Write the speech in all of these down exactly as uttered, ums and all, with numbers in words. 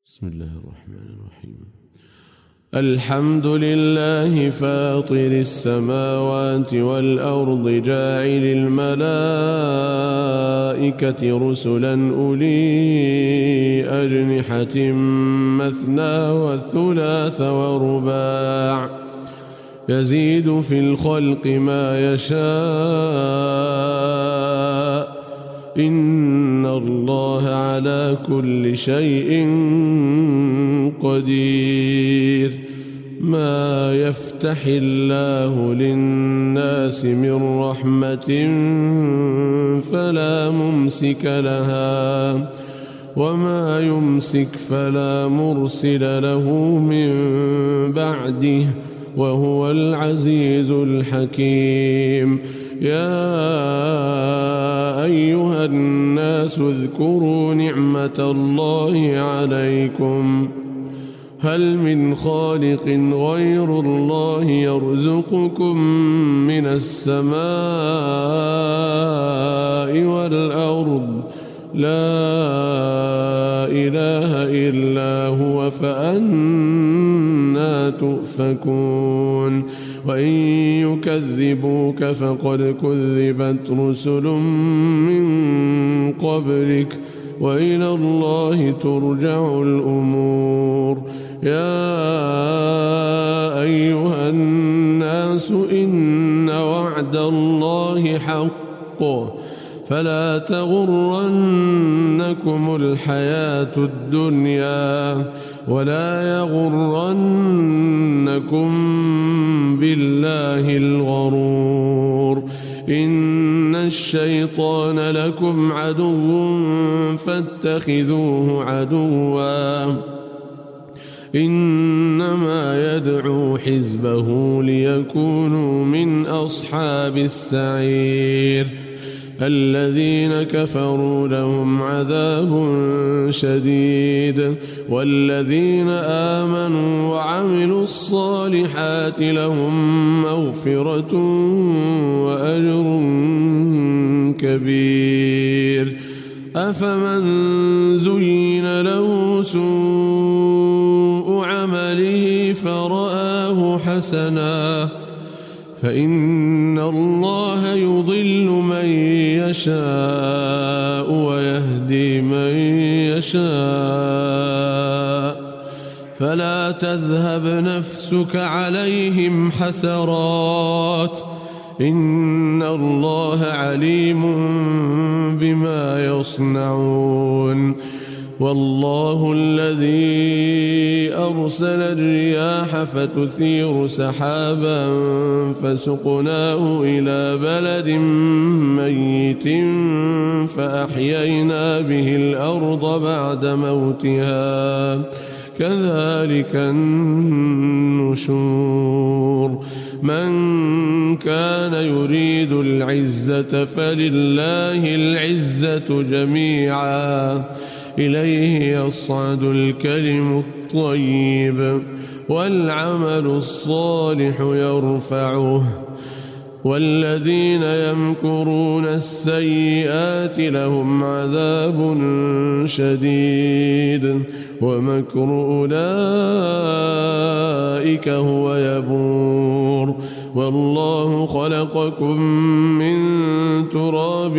بسم الله الرحمن الرحيم. الحمد لله فاطر السماوات والأرض جاعل الملائكة رسلا أولي أجنحة مثنى وثلاث ورباع يزيد في الخلق ما يشاء إن الله على كل شيء قدير. ما يفتح الله للناس من رحمة فلا ممسك لها وما يمسك فلا مرسل له من بعده وهو العزيز الحكيم. يا أيها الناس اذكروا نعمة الله عليكم هل من خالق غير الله يرزقكم من السماء والأرض لا إله إلا هو فأنى تؤفكون. وإن يكذبوك فقد كذبت رسل من قبلك وإلى الله ترجع الأمور. يا أيها الناس إن وعد الله حق فلا تغرنكم الحياة الدنيا ولا يغرنكم بالله الغرور. إن الشيطان لكم عدو فاتخذوه عدوا إنما يدعو حزبه ليكونوا من أصحاب السعير. الذين كفروا لهم عذاب شديد والذين آمنوا وعملوا الصالحات لهم مغفرة وأجر كبير. أفمن زين له سوء عمله فرآه حسنا فإن الله يضل من يشاء ويهدي من يشاء فلا تذهب نفسك عليهم حسرات إن الله عليم بما يصنعون. والله الذي أرسل الرياح فتثير سحابا فسقناه إلى بلد ميت فأحيينا به الأرض بعد موتها كذلك النشور. من كان يريد العزة فلله العزة جميعا إليه يصعد الكلم الطيب والعمل الصالح يرفعه والذين يمكرون السيئات لهم عذاب شديد ومكر أولئك هو يبور. والله خلقكم من تراب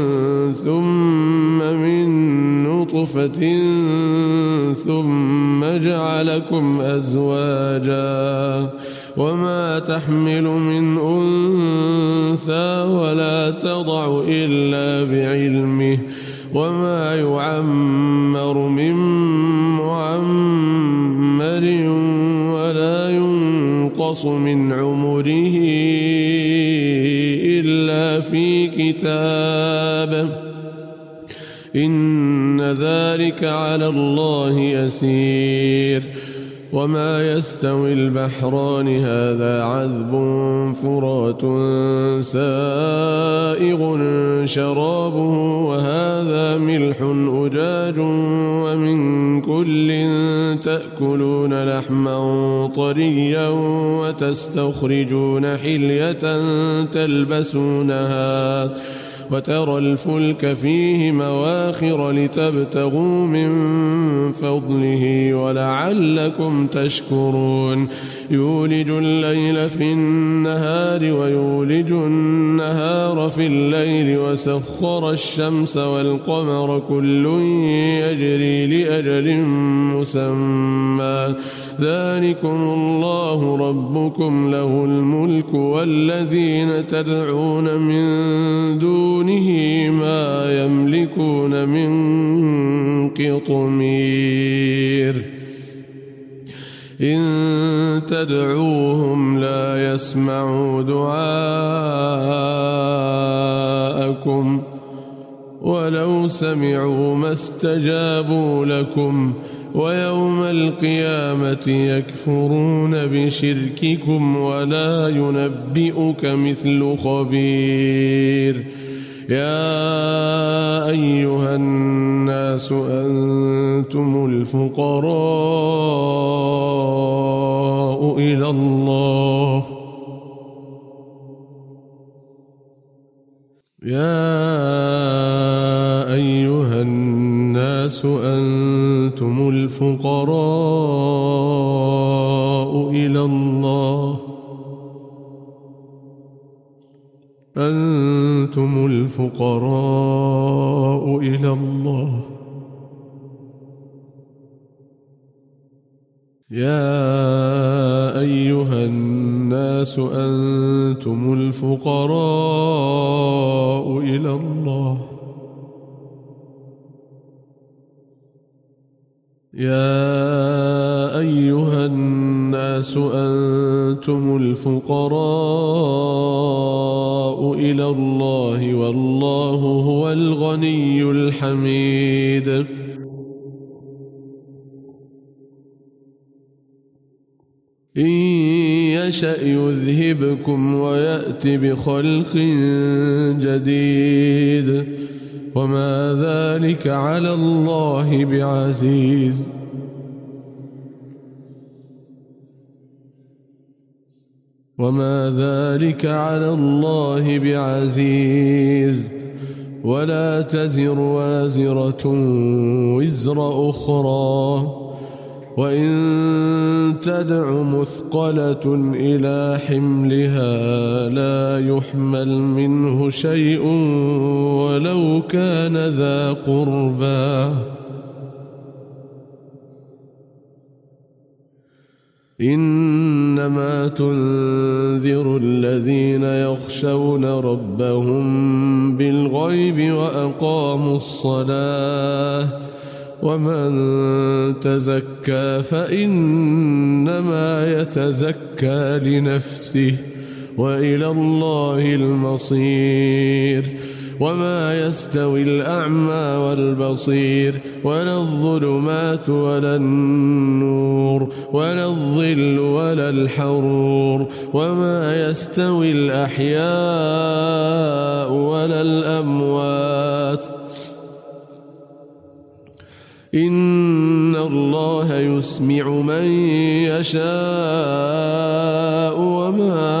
ثم من نطفة ثم جعلكم أزواجا وما تحمل من أنثى ولا تضع إلا بعلمه وما يعمر من معمر ولا ينقص من عمره إلا في كتاب إن ذلك على الله يسير. وما يستوي البحران هذا عذب فرات سائغ شرابه وهذا ملح أجاج ومن كل تأكلون لحما طريا وتستخرجون حلية تلبسونها وترى الفلك فيه مواخر لتبتغوا من فضله ولعلكم تشكرون يولج الليل في النهار ويولج النهار في الليل وسخر الشمس والقمر كل يجري لأجل مسمى ذلكم الله ربكم له الملك والذين تدعون من دونه ما يملكون من قطمير إن تدعوهم لا يسمعوا دعاءكم ولو سمعوا ما استجابوا لكم ويوم القيامة يكفرون بشرككم ولا ينبئك مثل خبير يا أيها الناس أنتم الفقراء إلى الله يا أيها الناس أنتم الفقراء إلى الله أنتم الفقراء إلى الله يا أيها الناس أنتم الفقراء إلى الله يا أيها الناس أنتم الفقراء إلى الله والله هو الغني الحميد إن يشأ يذهبكم ويأت بخلق جديد وما ذلك على الله بعزيز وما ذلك على الله بعزيز ولا تزر وازرة وزر أخرى وإن تدع مثقلة إلى حملها لا يحمل منه شيء ولو كان ذا قربى إنما تنذر الذين يخشون ربهم بالغيب وأقاموا الصلاة ومن تزكى فإنما يتزكى لنفسه وإلى الله المصير وما يستوي الأعمى والبصير ولا الظلمات ولا النور ولا الظل ولا الحرور وما يستوي الأحياء ولا الأموات إن الله يسمع من يشاء وما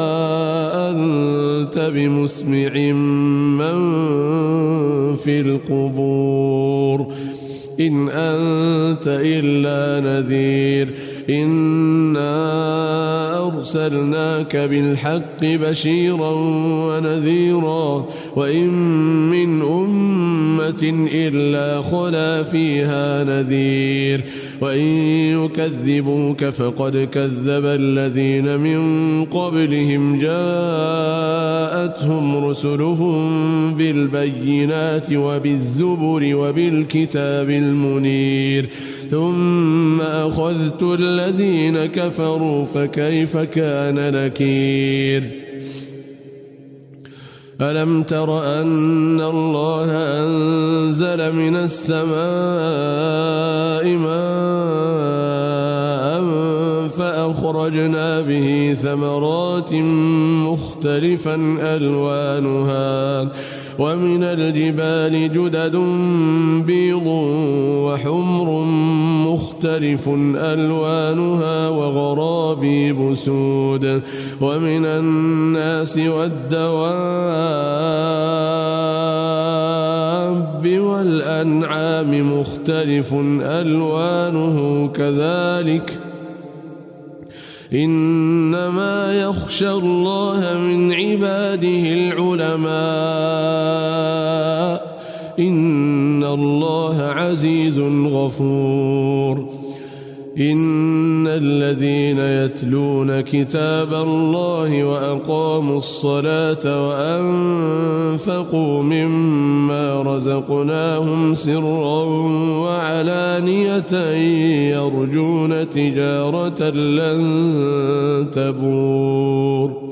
أنت بمسمع من في القبور إن أنت إلا نذير إنا أرسلناك بالحق بشيرا ونذيرا وإن من أمة إلا خلا فيها نذير وإن يكذبوك فقد كذب الذين من قبلهم جاءتهم رسلهم بالبينات وبالزبر وبالكتاب المنير ثم أخذت الذين كفروا فكيف كان نكير ألم تر أن الله أنزل من السماء ماء فأخرجنا به ثمرات مختلفا ألوانها ومن الجبال جدد بيض وحمر مختلف مختلف ألوانها وغرابيب سود ومن الناس والدواب والأنعام مختلف ألوانه كذلك إنما يخشى الله من عباده العلماء إن الله عزيز غفور إن الذين يتلون كتاب الله وأقاموا الصلاة وأنفقوا مما رزقناهم سرا وعلانية يرجون تجارة لن تبور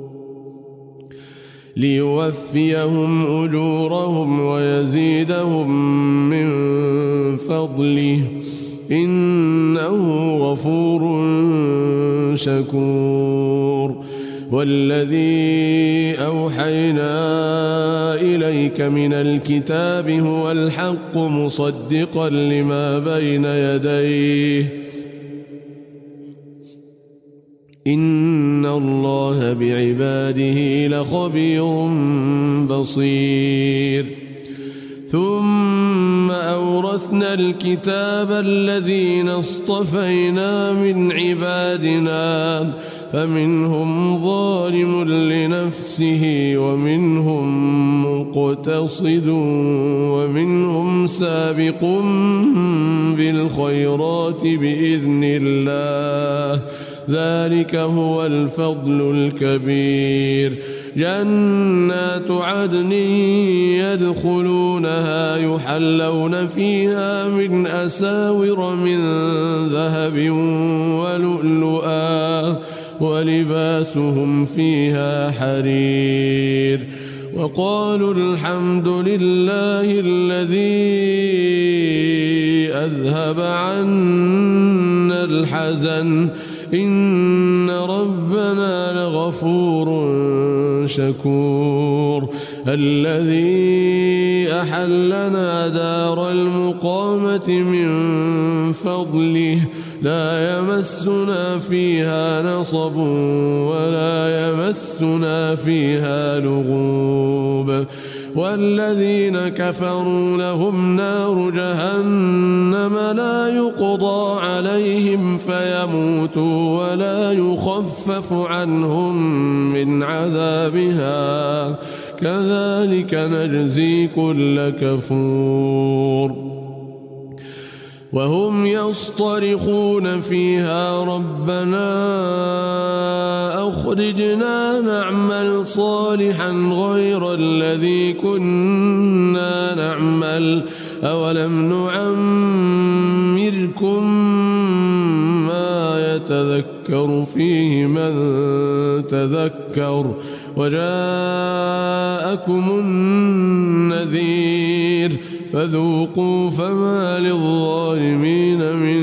ليوفيهم أجورهم ويزيدهم من فضله إنه غفور شكور والذي أوحينا إليك من الكتاب هو الحق مصدقا لما بين يديه إن الله بعباده لخبير بصير ثم أورثنا الكتاب الذين اصطفينا من عبادنا فمنهم ظالم لنفسه ومنهم مقتصد ومنهم سابق بالخيرات بإذن الله ذلك هو الفضل الكبير جنات عدن يدخلونها يحلون فيها من أساور من ذهب ولؤلؤا ولباسهم فيها حرير وقالوا الحمد لله الذي أذهب عنا الحزن إن ربنا لغفور شكور الذي أحلنا دار المقامة من فضله لا يمسنا فيها نصب ولا يمسنا فيها لغوب والذين كفروا لهم نار جهنم لا يقضى عليهم فيموتوا ولا يخفف عنهم من عذابها كذلك نجزي كل كفور وهم يصطرخون فيها ربنا أخرجنا نعمل صالحا غير الذي كنا نعمل أولم نعمركم ما يتذكر فيه من تذكر وجاءكم النذير فذوقوا فما للظالمين من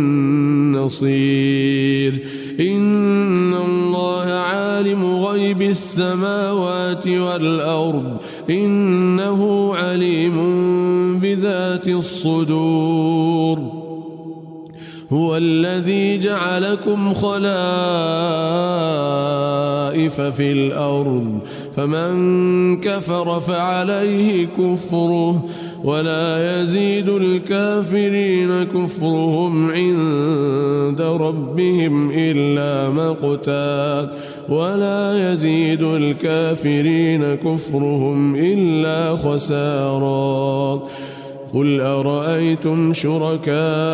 نصير إن الله عالم غيب السماوات والأرض إنه عليم بذات الصدور هو الذي جعلكم خلائف في الأرض فمن كفر فعليه كفره ولا يزيد الكافرين كفرهم عند ربهم إلا مقتا ولا يزيد الكافرين كفرهم إلا خسارا قل أرأيتم شركاءكم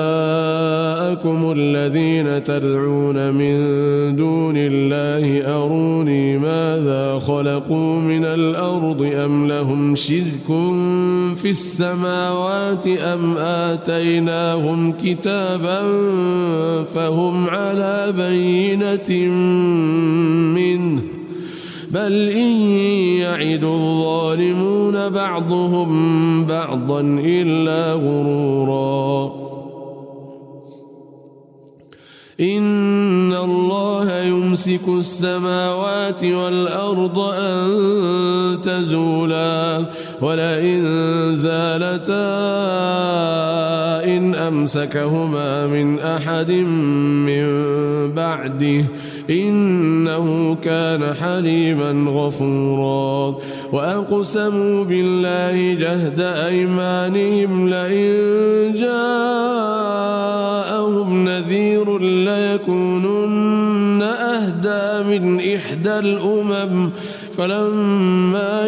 الذين تدعون من دون الله أروني ماذا خلقوا من الأرض أم لهم شرك في السماوات أم آتيناهم كتابا فهم على بينة منه بل إن يعد الظالمون بعضهم بعضا إلا غرورا إن الله يمسك السماوات والأرض أن تزولا ولئن زالتا إن أمسكهما من أحد من بعده إنه كان حليما غفورا وأقسموا بالله جهد أيمانهم لئن جاءهم نذير ليكونن أهدى من إحدى الأمم فلما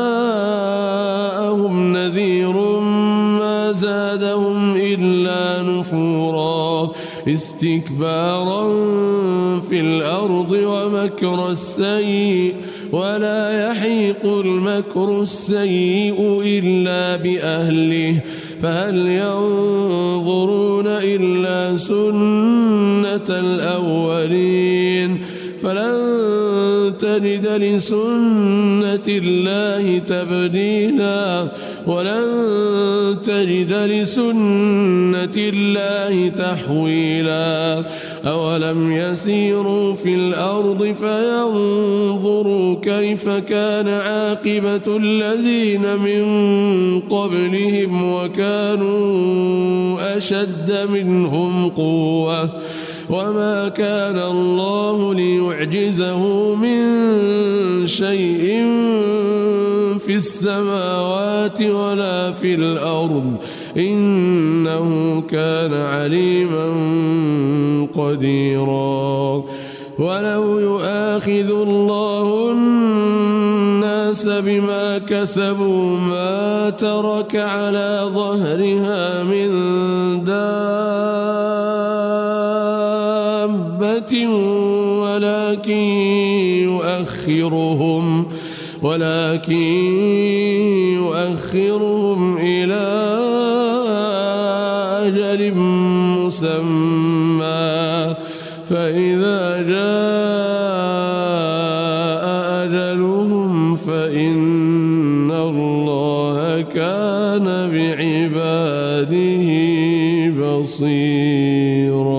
جاءهم نذير ما زادهم إلا نفورا استكبارا في الأرض ومكر السيء ولا يحيق المكر السيء إلا بأهله فهل ينظرون إلا سنة الأولين فلن تجد لسنة الله تبديلا ولن تجد لسنة الله تحويلا أولم يسيروا في الأرض فينظروا كيف كان عاقبة الذين من قبلهم وكانوا أشد منهم قوة وما كان الله ليعجزه من شيء في السماوات ولا في الأرض إنه كان عليما قديرا ولو يؤاخذ الله الناس بما كسبوا ما ترك على ظهرها من دابة ولكن يؤخرهم ولكن يؤخرهم إلى أجل مسمى فإذا جاء أجلهم فإن الله كان بعباده بصيرا.